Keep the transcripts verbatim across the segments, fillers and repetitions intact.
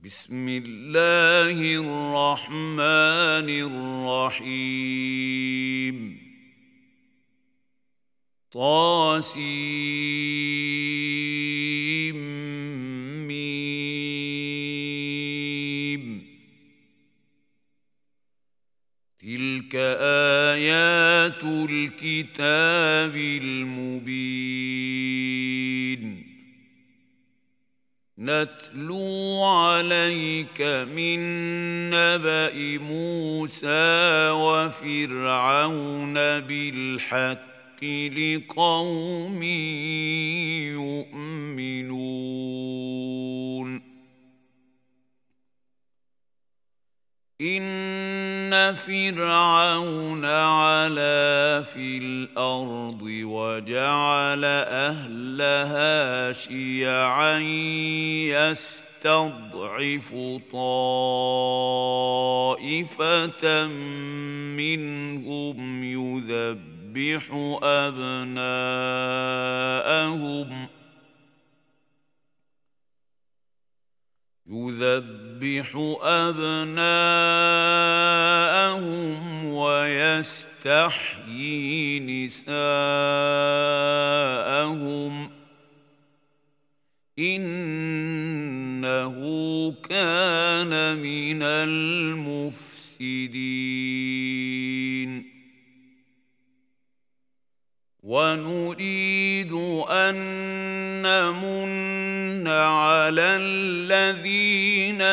بسم الله الرحمن الرحيم طاسيم ميم تلك آيات الكتاب المبين نتلو عليك من نبأ موسى وفرعون بالحق لقوم يؤمنون إن فرعون علا في الأرض وجعل أهلها شيعا يستضعف طائفة منهم يذبح أبناءهم يذبح أبناءهم ويستحيي نساءهم إنه كان من المفسدين ونريد أن نمن على الذين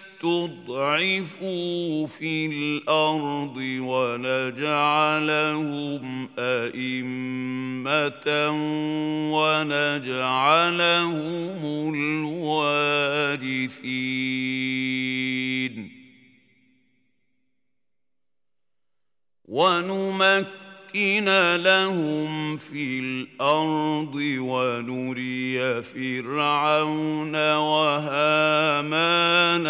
استضعفوا في الأرض ونجعلهم أئمة ونجعلهم الوارثين ونمكن نمكن لهم في الأرض ونري فرعون وهامان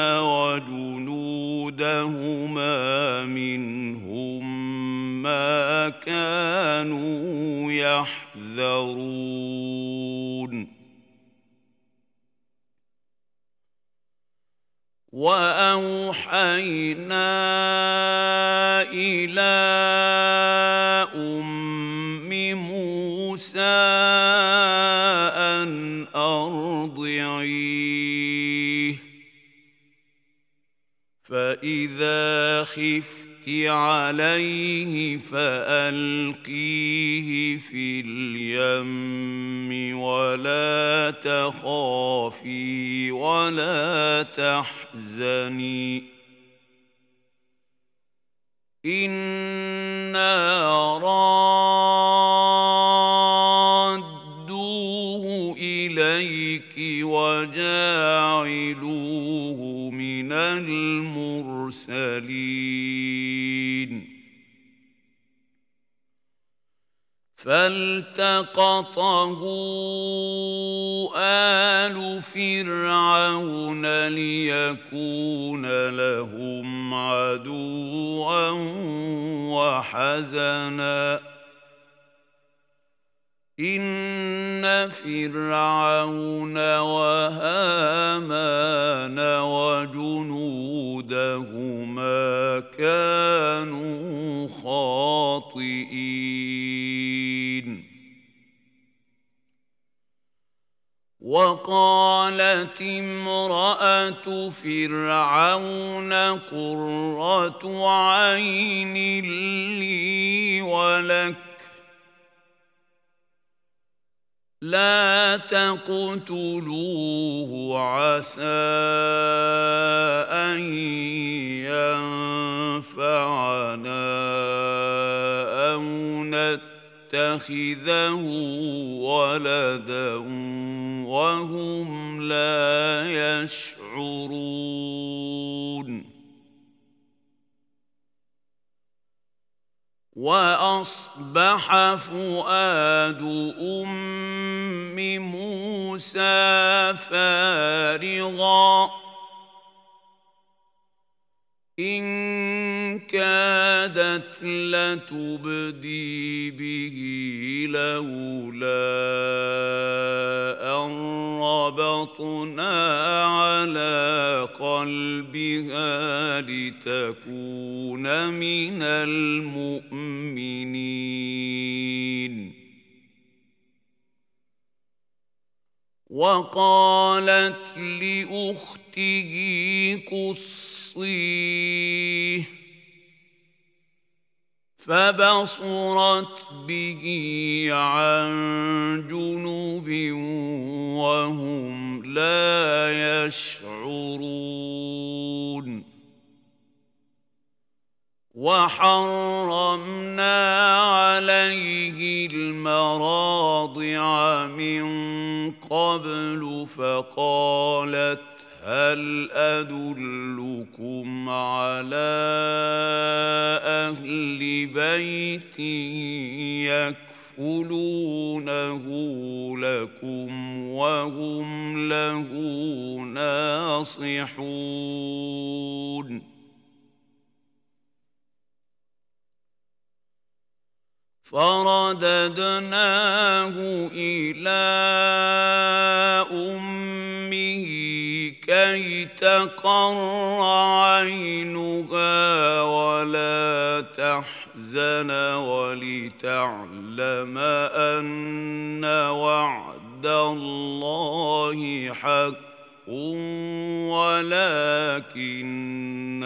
وجنودهما منهم ما كانوا يحذرون وأوحينا إلى أم موسى أن أرضعيه فإذا خفت عليه فألقيه في اليم ولا تخافي ولا تحزني إنا رادوه إليك وجاعلوه من المرسلين فالتقطه آل فرعون ليكون لهم عدوا وحزنا إن فرعون وهامان وجنودهما كانوا خاطئين وقالت امرأة فرعون قرة عين لي ولك لا تقتلوه عسى أن ينفعنا أو نتخذه ولدا وهم لا يشعرون وأصبح فؤاد أم موسى فارغا إن كادت لتبدي به لولا أن ربطنا على قلبها لتكون من المؤمنين. وقالت لأخته قصيه فبصرت به عن جنب وهم لا يشعرون. وحرمنا عليه المراضع من قبل فقالت هل أدلكم على أهل بيت يكفلونه لكم وهم له ناصحون. فرددناه إلى أمه كي تقر عينها ولا تحزن ولتعلم أن وعد الله حق ولكن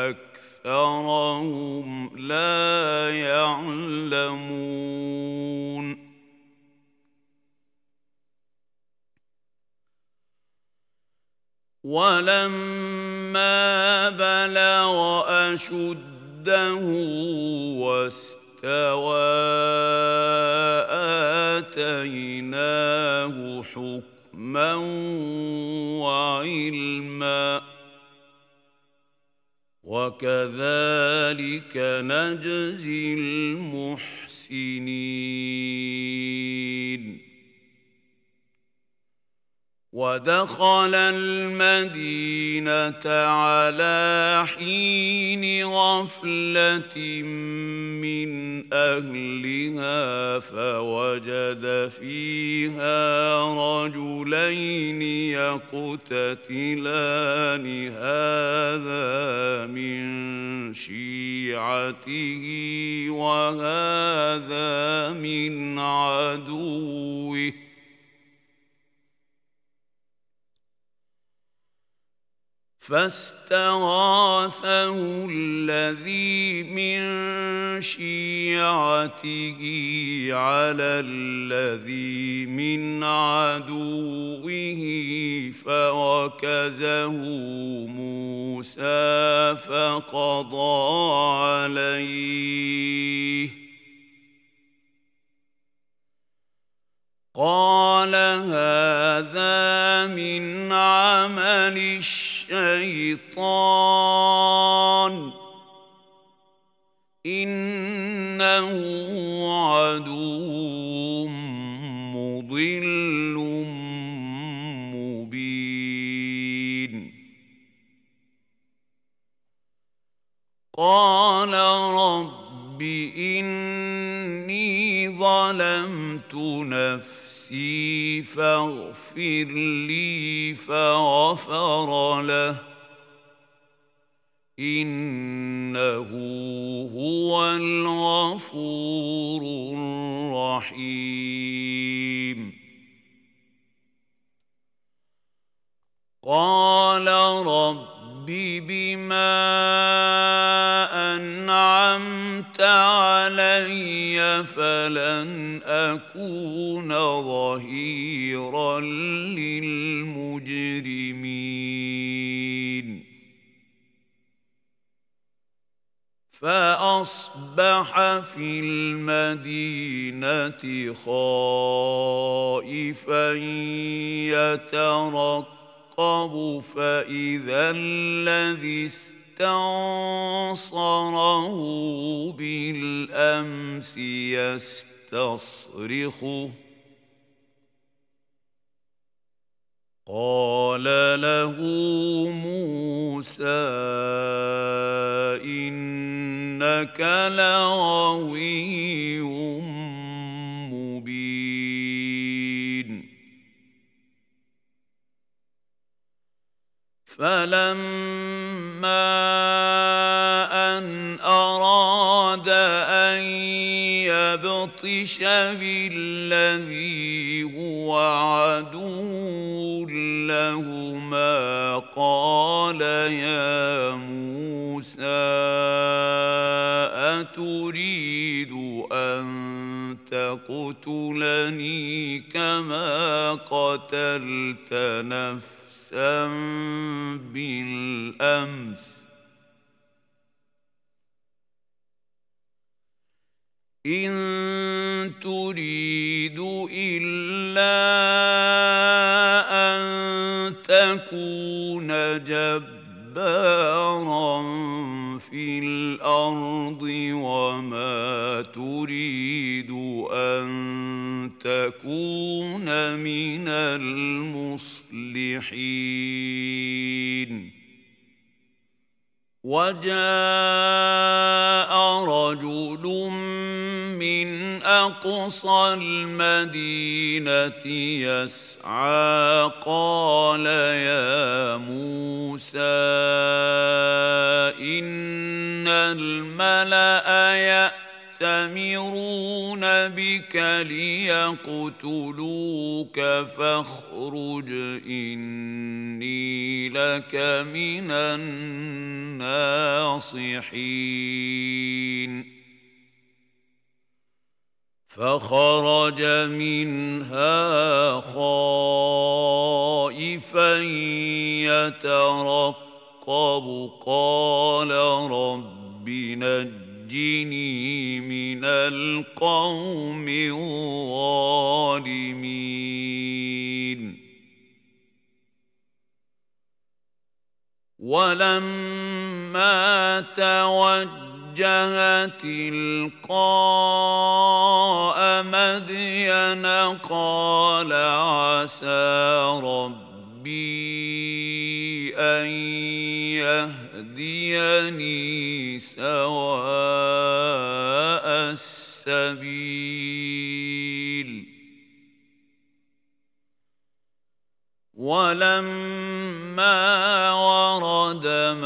أكثرهم لا يعلمون. ولما بلغ أشده واستوى آتيناه حكما وعلما وكذلك نجزي المحسنين. ودخل المدينة على حين غفلة من أهلها فوجد فيها رجلين يقتتلان هذا من شيعته وهذا من عدوه فاستغاثه الذي من شيعته على الذي من عدوه فوكزه موسى فقضى عليه قال هذا من عمل الشيطان إنه عدو مضل مبين. قال رب إني ظلمت نفسي فاغفر لي فغفر له إنه هو الغفور الرحيم. قال رب بما أنعمت علي فلن أكون ظهيرا للمجرمين. فأصبح في المدينة خائفا يترقب فإذا الذي استنصره بالأمس يستصرخه قال له موسى إن إنك لغوي مبين فلما أن أراد أن يبطش بالذي هو عدو لهما قال يا موسى أتريد أن تقتلني كما قتلت نفسا بالأمس إن تريد إلا أن تكون جبارا في الأرض وما تريد أن تكون من المصلحين وجاء رجل من أقصى المدينة يسعى قال يا موسى إن الملأ يأتمرون بك ليقتلوك فاخرج إني لك من الناصحين فخرج منها خائفا يترقب قال رب نجني من القوم الظالمين ولما توجه تلقاء مدين قال عسى ربي أن يهديني سواء السبيل ولما ورد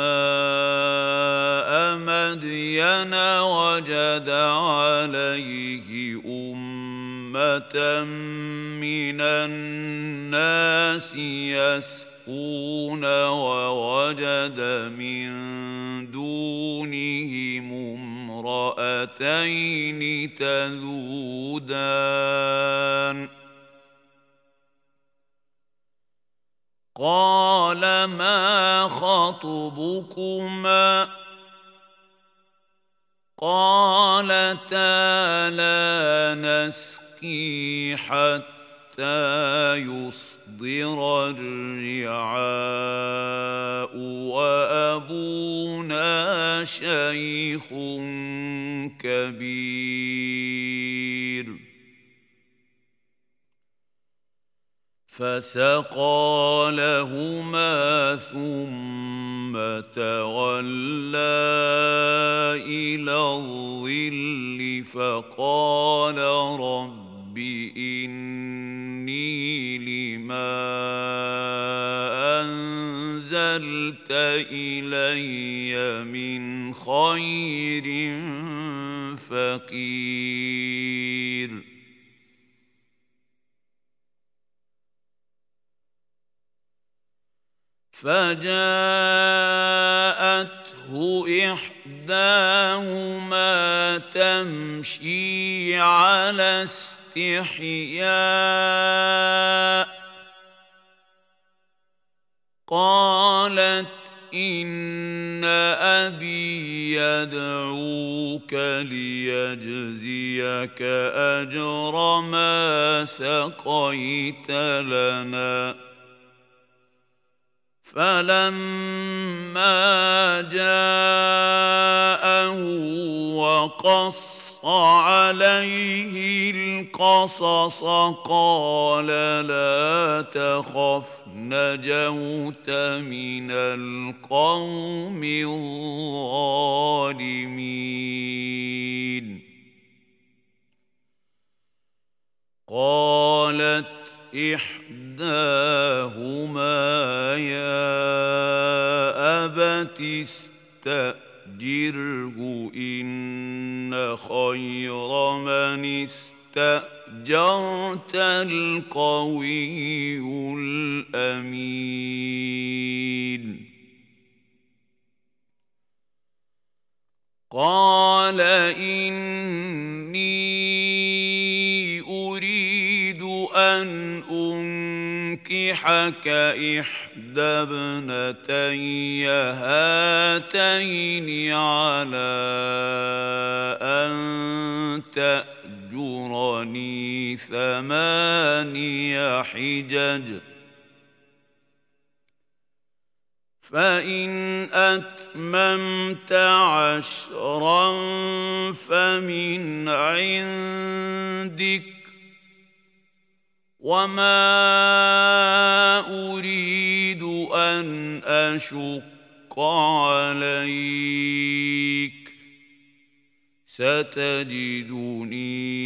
ماء مدين وجد عليه أمة من الناس يسقون ووجد من دونهم امرأتين تذودان قال ما خطبكما قالتا لا نسقي حتى يصدر الرعاء وأبونا شيخ كبير فسقى لهما ثم تولى إلى الظل فقال رب إني لما أنزلت إلي من خير فقير فجاءته إحداهما تمشي على استحياء قالت إن أبي يدعوك ليجزيك أجر ما سقيت لنا فلما جاءه وقص عليه القصص قال لا تخف نجوت من القوم الظالمين قالت إحداهما يا أبت استأجره إن خير من استأجرت القوي الأمين قال إني أريد أن أنكحك إحدى ابنتي هاتين على أن تأجرني ثماني حجج فإن أتممت عشرا فمن عندك وما أريد أن أشق عليك ستجدني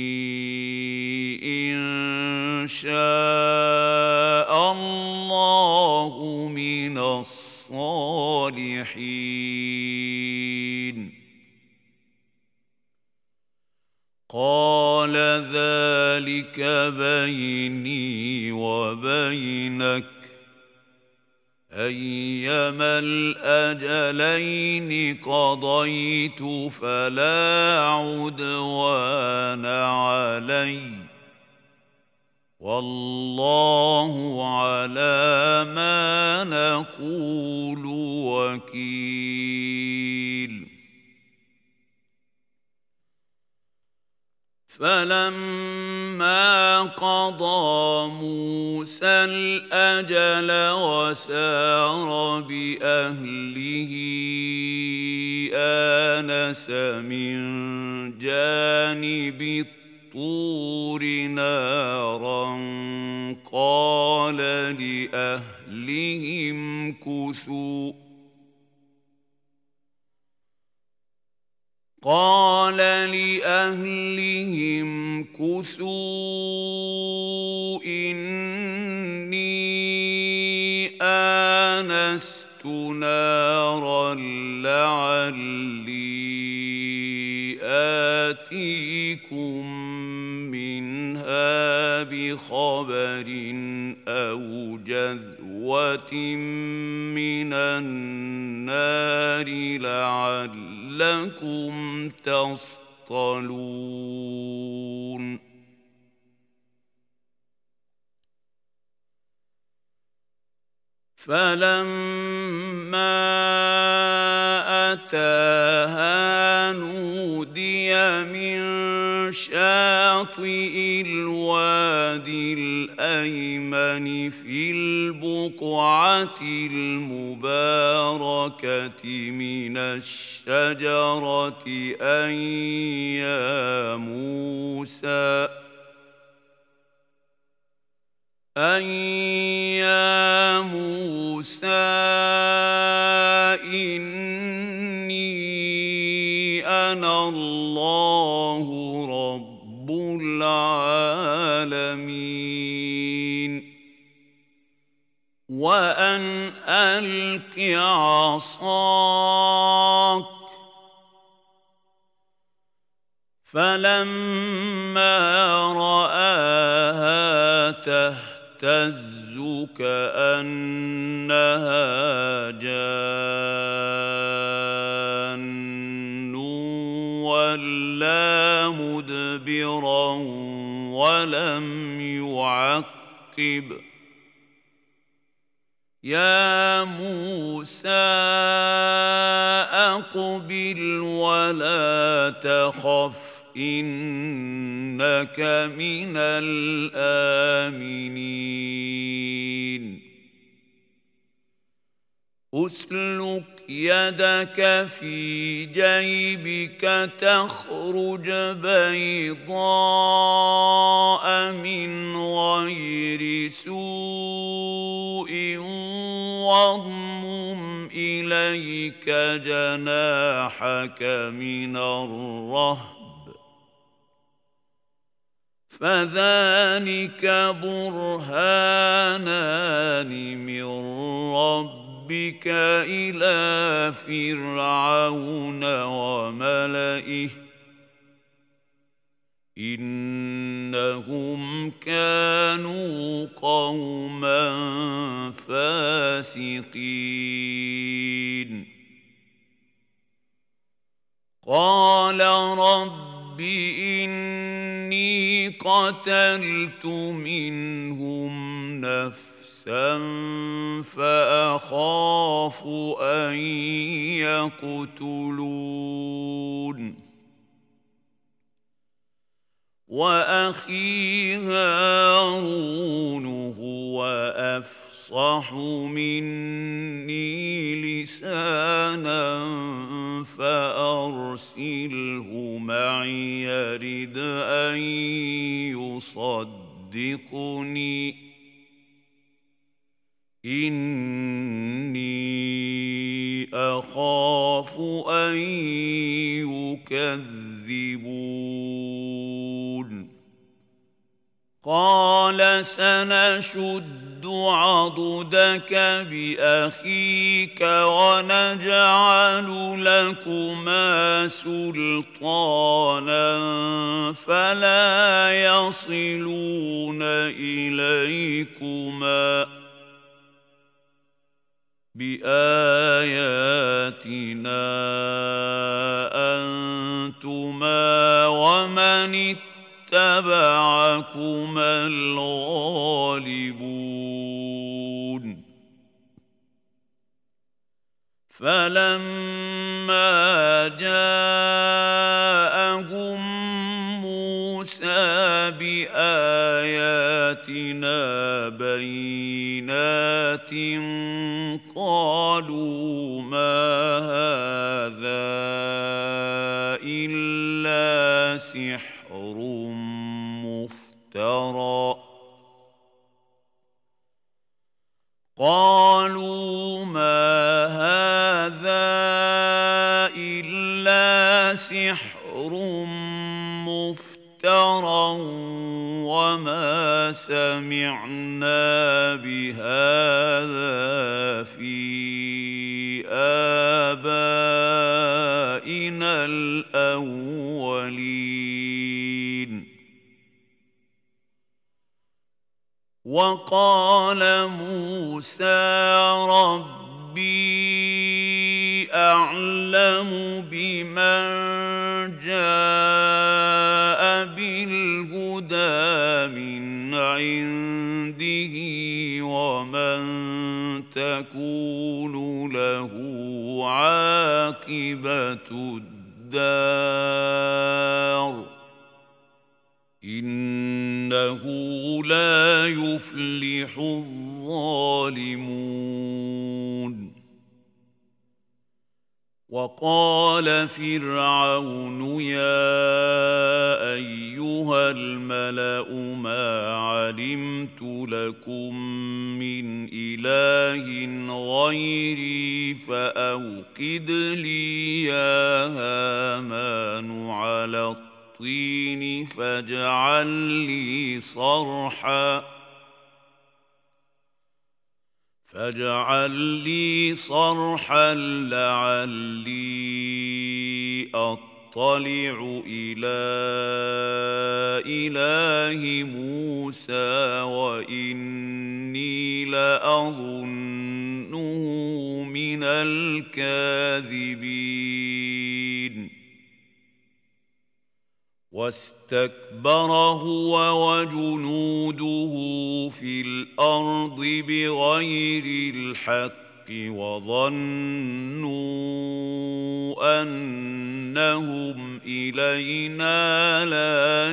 إن شاء الله من الصالحين قال ذلك بيني وبينك أيما الأجلين قضيت فلا عدوان علي والله على ما نقول وكيل فلما قضى موسى الأجل وسار بأهله آنس من جانب الطور نارا قال لأهلهم كثوا قال لأهلهم كثوا إني آنست نارا لعلي آتيكم منها بخبر أو جذوة من النار لعلكم تصطلون فلما أتاها نودي من شاطئ الوادي الأيمن في البقعة المباركة من الشجرة أن يا موسى أن يا موسى إني أنا الله رب العالمين وأن ألق عصاك فلما رآها تهتز كأنها جان ولا مدبرا ولم يعقب يا موسى أقبل ولا تخف إنك من الآمنين أسلك يدك في جيبك تخرج بيضاء من غير سوء واضمم إليك جناحك من الرهب فذلك برهانان من ربك إلى فرعون وملئه إنهم كانوا قوما فاسقين قال رب إني قتلت منهم نفسا فأخاف أن يقتلون وأخي هارون هو أفصح مني لسانا فأرسله معي يرد أن يصدقني إني أخاف أن يكذبون قال سنشد عضدك بأخيك ونجعل لكما سلطانا فلا يصلون إليكما بآياتنا أنتما ومن اتبعكما الغالبون فلما جاءهم موسى بآياتنا بينات قالوا ما هذا إلا سحر مفترى قالوا ما هذا إلا سحر مفترى وما سمعنا بهذا في آبائنا الأولين وقال موسى ربي أعلم بمن جاء بالهدى من عنده ومن تكون له عاقبة الدار إنه لا يفلح الظالمون وقال فرعون يا أيها الملأ ما علمت لكم من إله غيري فأوقد لي يا هامان على الطين الطين فاجعل لي صرحا فاجعل لي صرحا لعلي أطلع إلى إله موسى وإني لأظنه من الكاذبين واستكبر هو وجنوده في الأرض بغير الحق وظنوا أنهم إلينا لا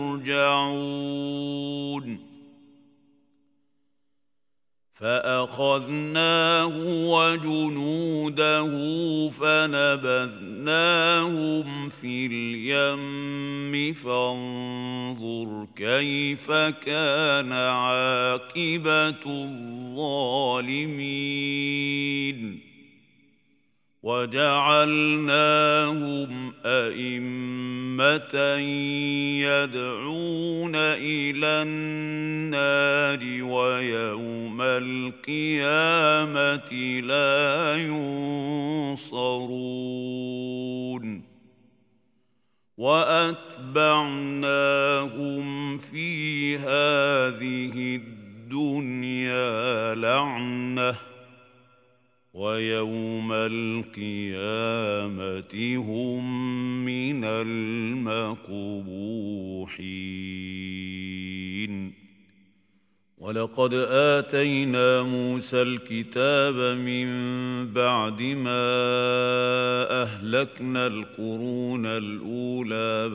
يرجعون فأخذناه وجنوده فنبذناهم في اليم فانظر كيف كان عاقبة الظالمين وجعلناهم أئمة يدعون إلى النار ويوم القيامة لا ينصرون وأتبعناهم في هذه الدنيا لعنة ويوم القيامة هم من المقبوحين ولقد آتينا موسى الكتاب من بعد ما أهلكنا القرون الأولى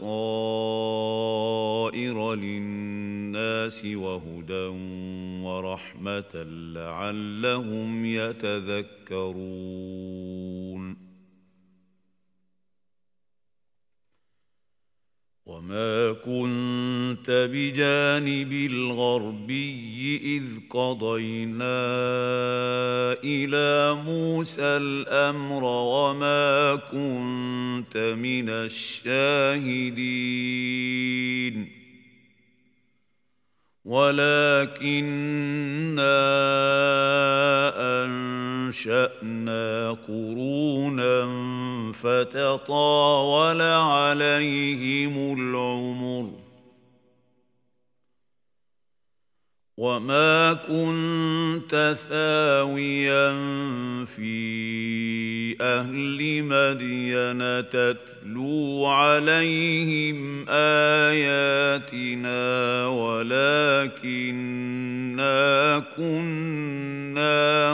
بصائر للناس وهدى ورحمة لعلهم يتذكرون وما كنت بجانب الغربي إذ قضينا إلى موسى الأمر وما كنت من الشاهدين ولكننا أنشأنا قرونا فتطاول عليهم العمر وما كنت ثاويا في أهل مدين تتلو عليهم آياتنا ولكننا كنا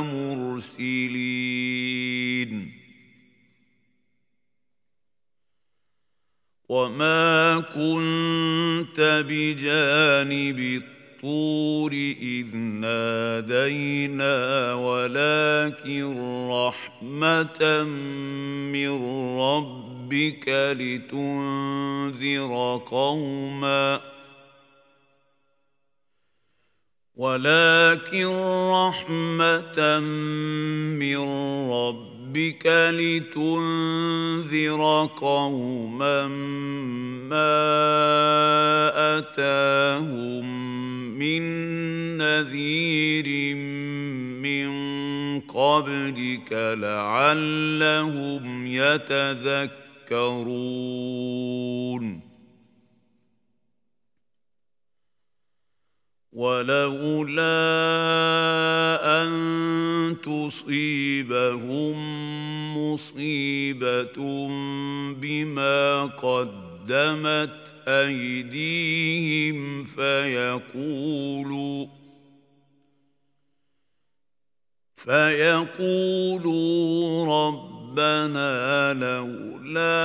مرسلين وما كنت بجانب الطور إذ نادينا ولكن رحمة من ربك لتنذر قوما ولكن رحمة من ربك لتنذر قوما ما أتاهم من نذير من قبلك لعلهم يتذكرون ولولا أن تصيبهم مصيبة بما قدمت أيديهم فيقولوا فيقولوا ربنا لولا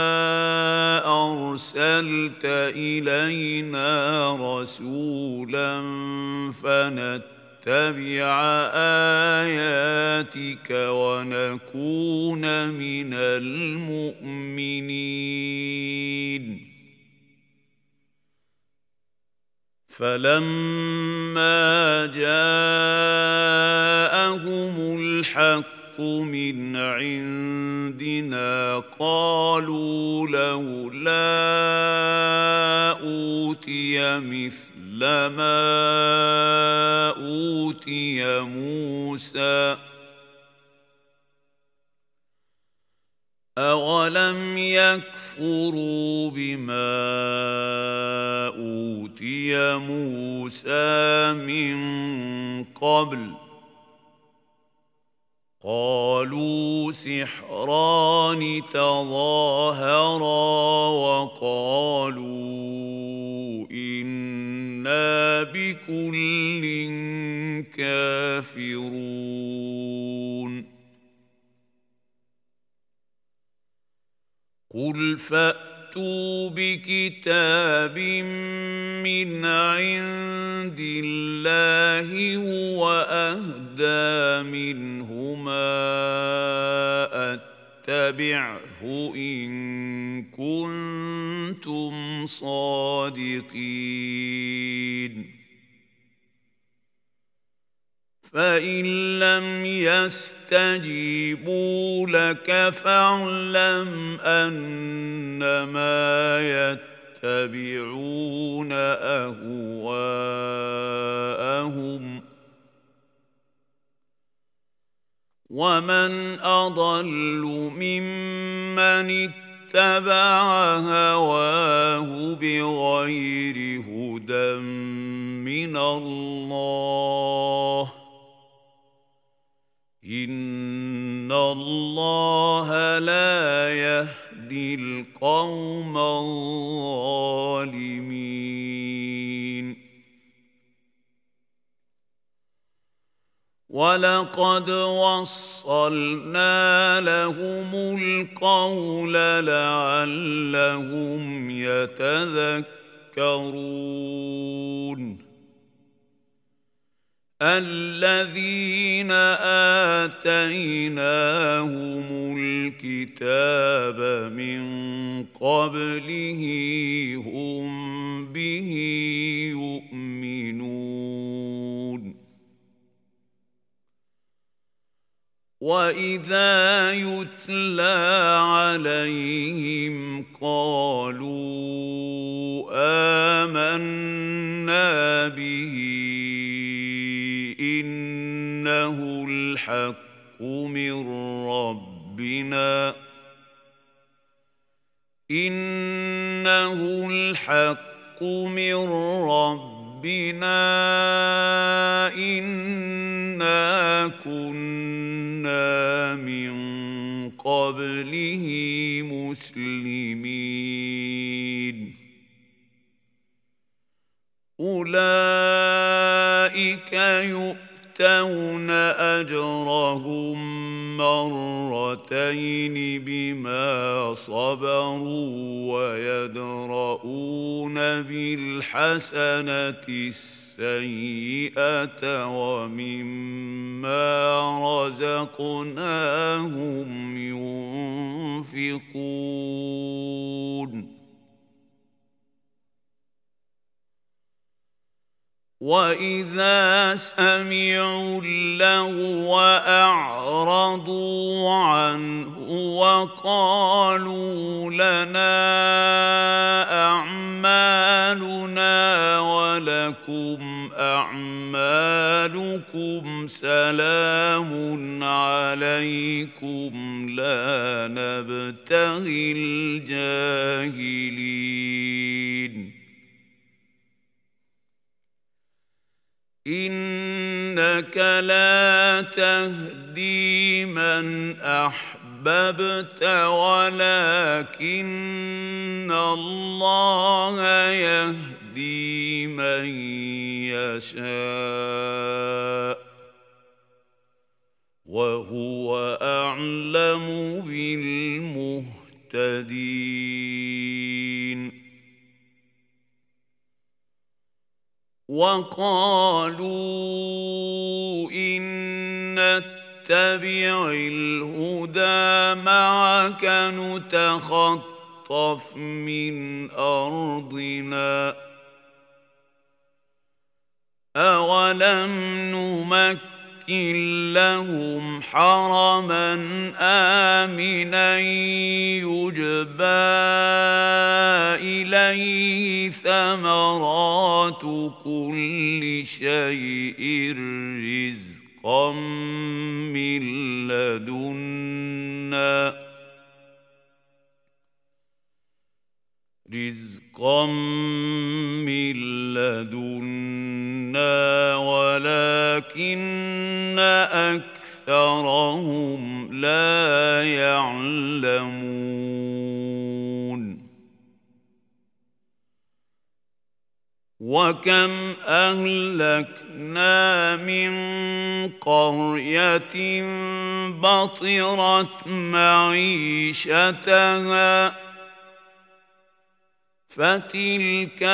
أرسلت إلينا رسولا فنتبع آياتك ونكون من المؤمنين فلما جاءهم الحق من عندنا قالوا لولا أوتي مثل ما أوتي موسى أولم يكفروا بما أوتي موسى من قبل قالوا سحران تظاهرا وقالوا إنا بكل كافرون قل فأتوا بكتاب من عند الله هو أهدى منهما أتبعه إن كنتم صادقين فإن لم يستجيبوا لك فاعلم أنما يتبعون أهواءهم ومن أضل ممن اتبع هواه بغير هدى من الله إن الله لا يهدي القوم الظالمين ولقد وصلنا لهم القول لعلهم يتذكرون الذين آتيناهم الكتاب من قبله هم به يؤمنون وإذا يتلى عليهم قالوا آمنا به إنه الحق من ربنا إنه الحق من ربنا إنا كنا من قبله مسلمين أولئك يؤتون أجرهم مرتين بما صبروا ويدرؤون بالحسنة السيئة ومما رزقناهم ينفقون وإذا سمعوا اللغو أعرضوا عنه وقالوا لنا أعمالنا ولكم أعمالكم سلام عليكم لا نبتغي الجاهلين إنك لا تهدي من أحببت ولكن الله يهدي من يشاء وهو أعلم بالمهتدين وقالوا إن نتبع الهدى معك نتخطف من أرضنا أولم نمكن لهم حرما آمنا يجبى إليه ثمرات كل شيء رزقا من لدنا رزقا من لدنا ولكن أكثرهم لا يعلمون وكم أهلكنا من قرية بطرت معيشتها فتلك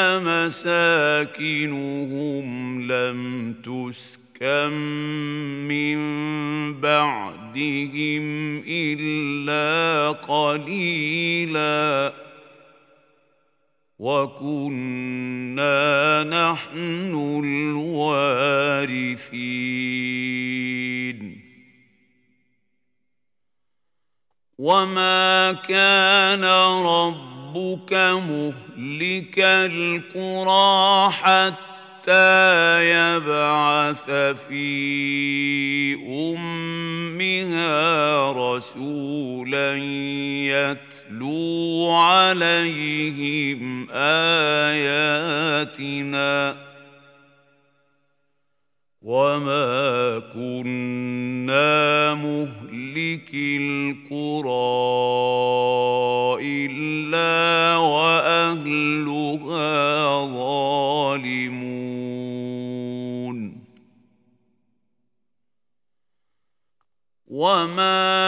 مساكنهم لم تسكن من بعدهم إلا قليلاً وكنا نحن الوارثين وما كان ربك مهلك القرى حتى يبعث في أمها رسولا يتلو عليهم آياتنا وما كنا مهلك القرى إلا وأهلها ظالمون وما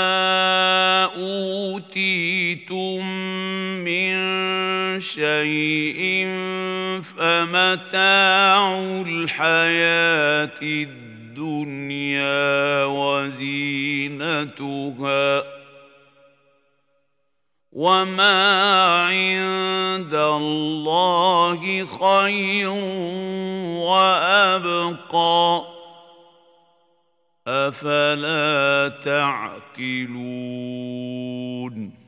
أوتيتم من شيء فمتاع الحياة الدنيا وزينتها وما عند الله خير وأبقى أفلا تعقلون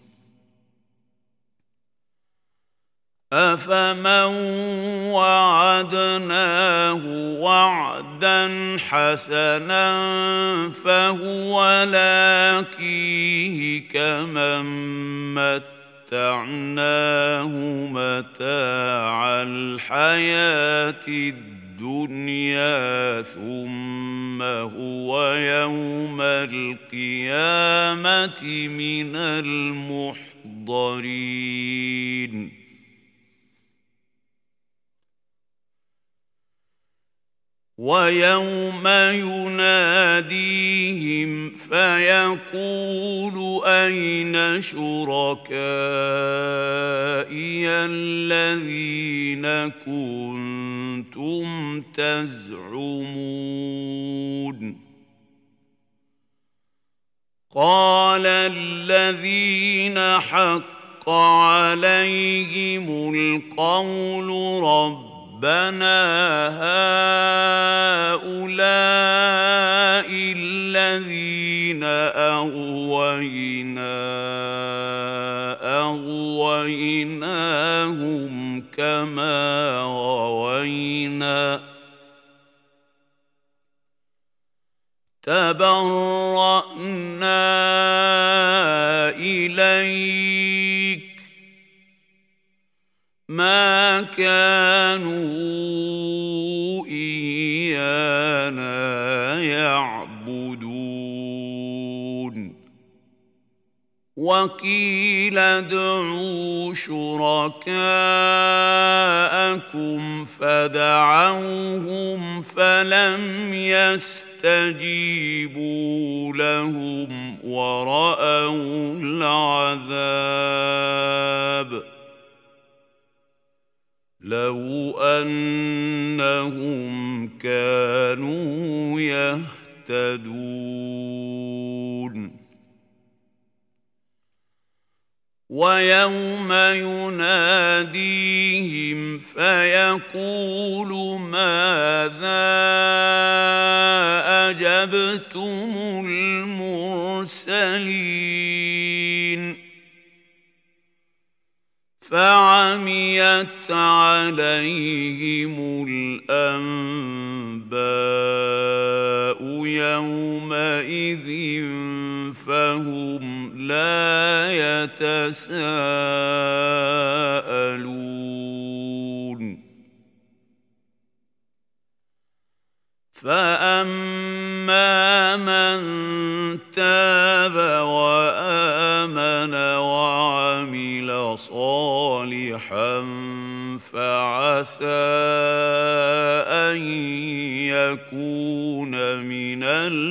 أفمن وعدناه وعدا حسنا فهو لاقيه كمن متعناه متاع الحياة الدنيا ثم هو يوم القيامة من المحضرين ويوم يناديهم فيقول أين شركائي الذين كنتم تزعمون قال الذين حق عليهم القول رب ربنا هؤلاء الذين أغوينا أغويناهم كما غوينا تبرأنا إليك ما كانوا إيانا يعبدون وقيل ادعوا شركاءكم فدعوهم فلم يستجيبوا لهم ورأوا العذاب لو أنهم كانوا يهتدون ويوم يناديهم فيقول ماذا أجبتم المرسلين فعميت عليهم الأنباء يومئذ فهم لا يتساءلون فأما من تاب وآمن وعمل صالحا فعسى أن يكون من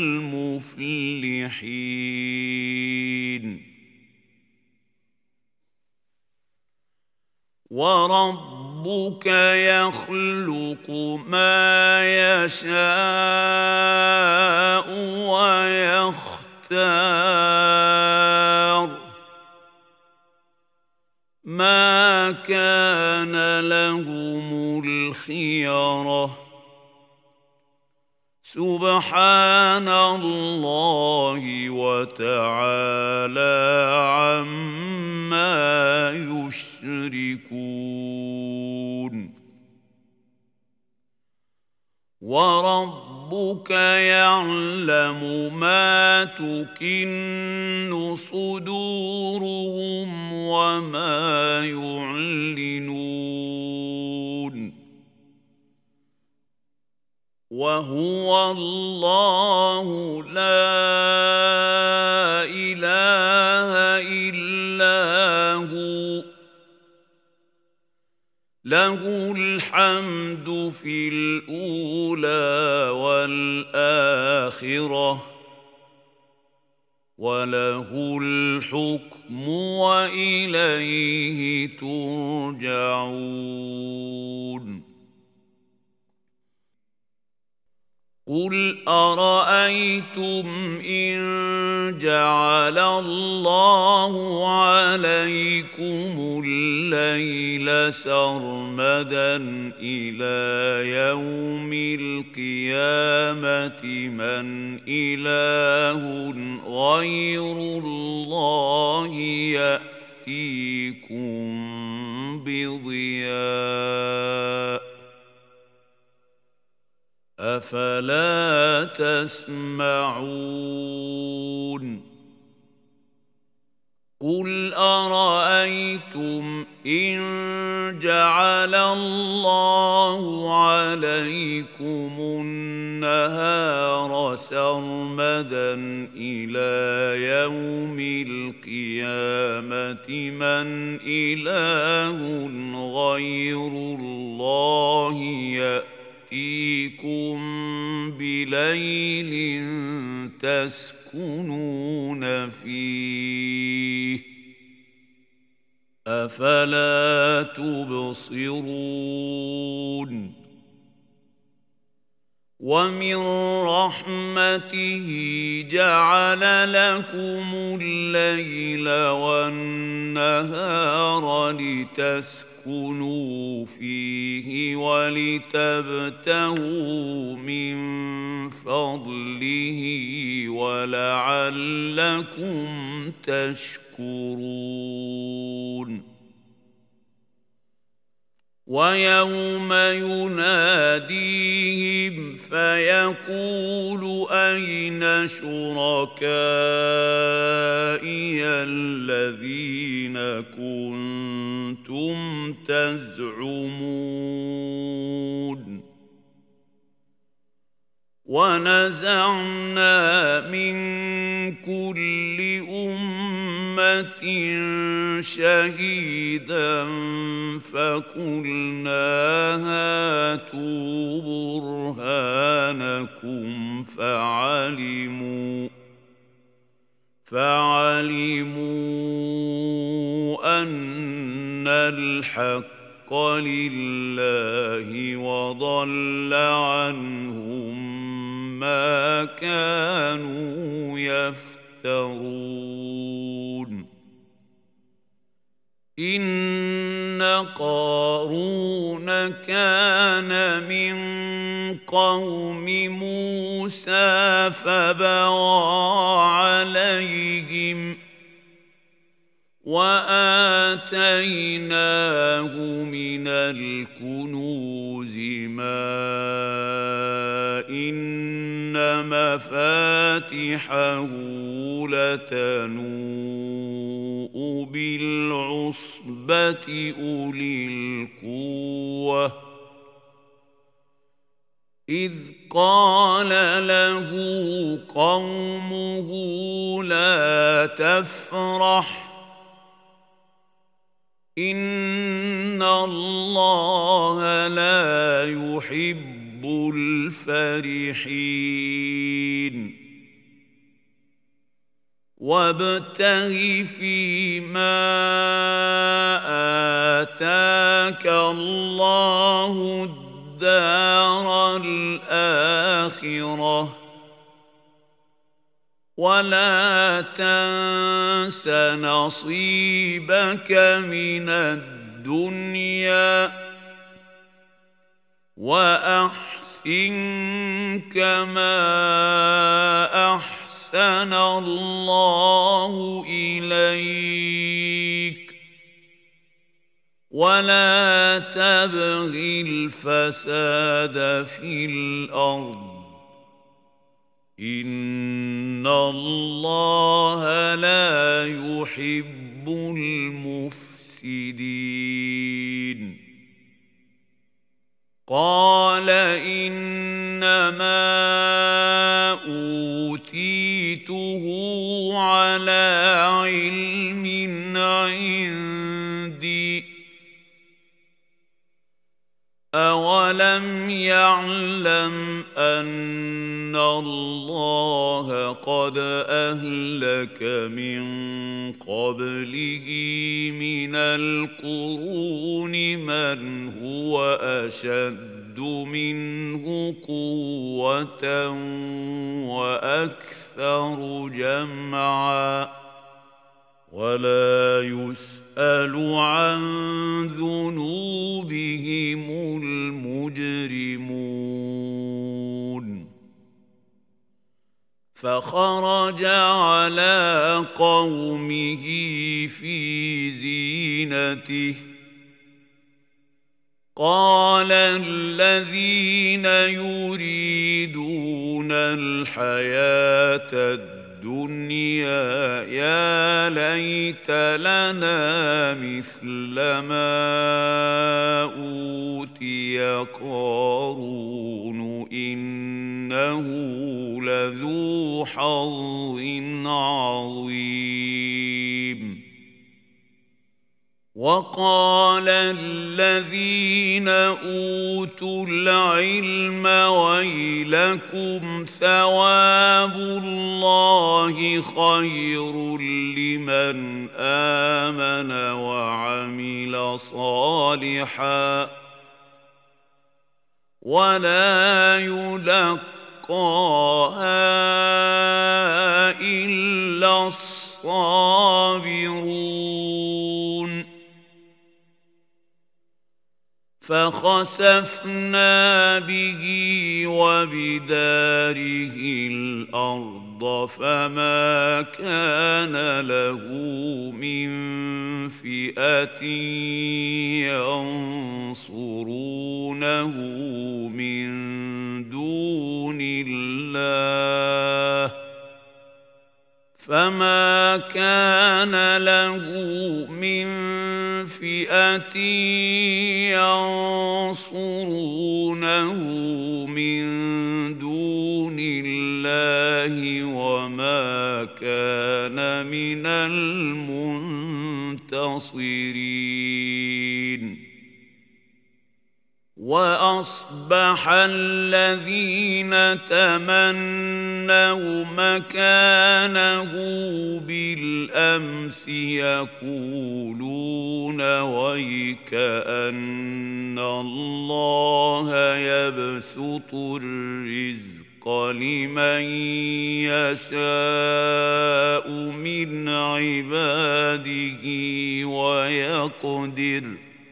المفلحين وربك يخلق ما يشاء ويختار ما ما كان لهم الخيرة سبحان الله وتعالى عما يشركون وربك يعلم ما تكن صدورهم وما يعلنون وهو الله لا إله إلا هو له الحمد في الأولى والآخرة وله الحكم وإليه ترجعون قل أرأيتم إن جعل الله عليكم الليل سرمدا إلى يوم القيامة من إله غير الله يأتيكم بضياء أفلا تسمعون قل أرأيتم إن جعل الله عليكم النهار سرمدا إلى يوم القيامة من إله غير الله يأتيكم يأتيكم بليل تسكنون فيه أفلا تبصرون ومن رحمته جعل لكم الليل والنهار لتسكنوا اسكنوا فيه ولتبتغوا من فضله ولعلكم تشكرون ويوم يناديهم فيقول أين شركائي الذين كنتم تزعمون ونزعنا من كل أمة شهيدا فقلنا هاتوا برهانكم فعلموا فعلموا أن الحق لله وضل عنهم ما كانوا يفترون إن قارون كان من قوم موسى فبغى عليهم وآتيناه من الكنوز ما إن مفاتحه لتنوء بالعصبة أولي القوة إذ قال له قومه لا تفرح إن الله لا يحب الفرحين وابتغ فيما آتاك الله الدار الآخرة ولا تنس نصيبك من الدنيا الدنيا وأحسن كما أحسن الله إليك ولا تبغ الفساد في الأرض إن الله لا يحب المفسدين قال إنما أوتيته على علم عندي أولم يعلم أن الله قد أهلك من قبله من القرون من هو أشد منه قوة وأكثر جمعا ولا يسأل عن ذنوبهم المجرمون فخرج على قومه في زينته قال الذين يريدون الحياة الدنيا الدنيا يا ليت لنا مثل ما أوتي قارون إنه لذو حظ عظيم وقال الذين أوتوا العلم ويلكم ثواب الله خير لمن آمن وعمل صالحا ولا يلقاها إلا الصابرون فخسفنا به وبداره الأرض فما كان له من فئة ينصرونه من دون الله فما كان له من فئة ينصرونه من دون الله وما كان من المنتصرين وأصبح الذين تمنوا مكانه بالأمس يقولون ويكأن الله يبسط الرزق لمن يشاء من عباده ويقدر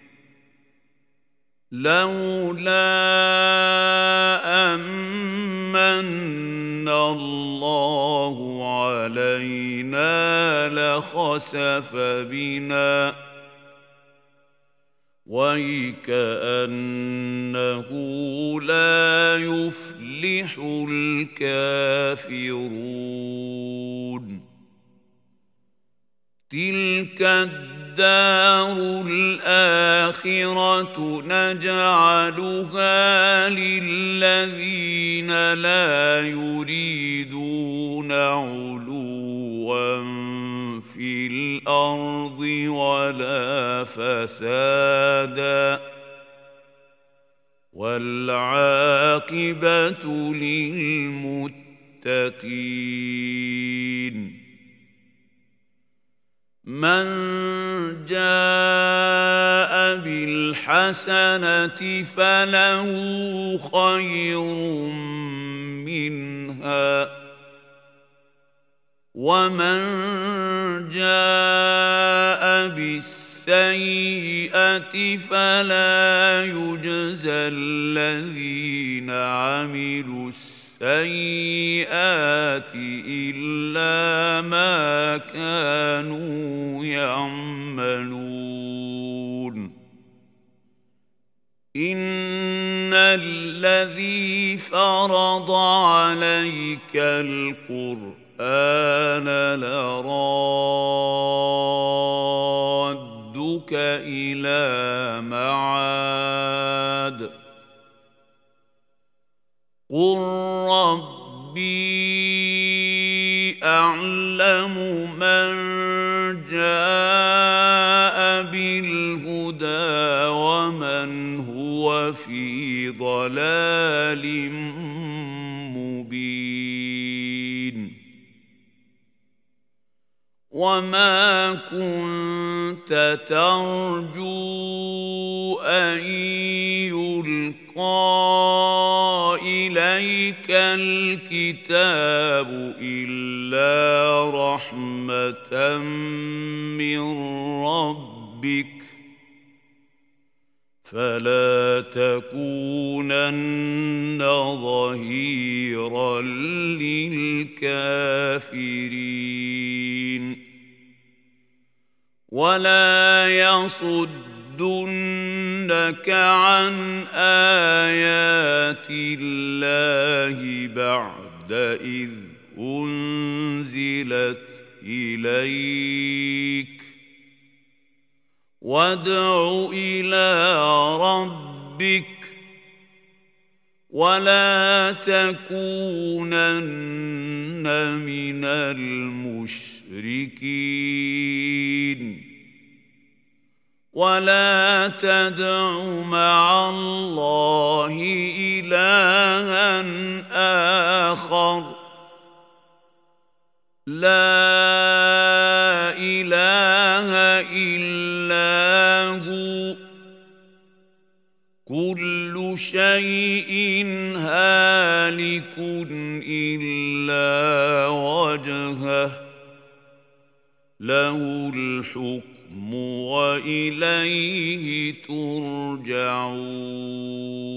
لولا أمن الله علينا لخسف بنا ويكأنه لا يفلح الكافرون تلك الدار الآخرة نجعلها للذين لا يريدون علوا في الأرض ولا فسادا والعاقبة للمتقين من جاء بالحسنة فله خير منها ومن جاء بالسيئة فلا يجزى الذين عملوا السيئات إلا ما كانوا يعملون إن الذي فرض عليك القرآن لرادك إلى معاد قل ربي أعلم من جاء بالهدى ومن هو في ضلال مبين وما كنت ترجو أن يلقى إليك الكتاب إلا رحمة من ربك فلا تكونن ظهيرا للكافرين ولا يصدنك عن آيات الله بعد إذ أنزلت إليك وادع إلى ربك ولا تكونن من المشركين ولا تدع مع الله إلها آخر لا إله إلا هو كل شيء هالك إلا وجهه له الحكم وإليه ترجعون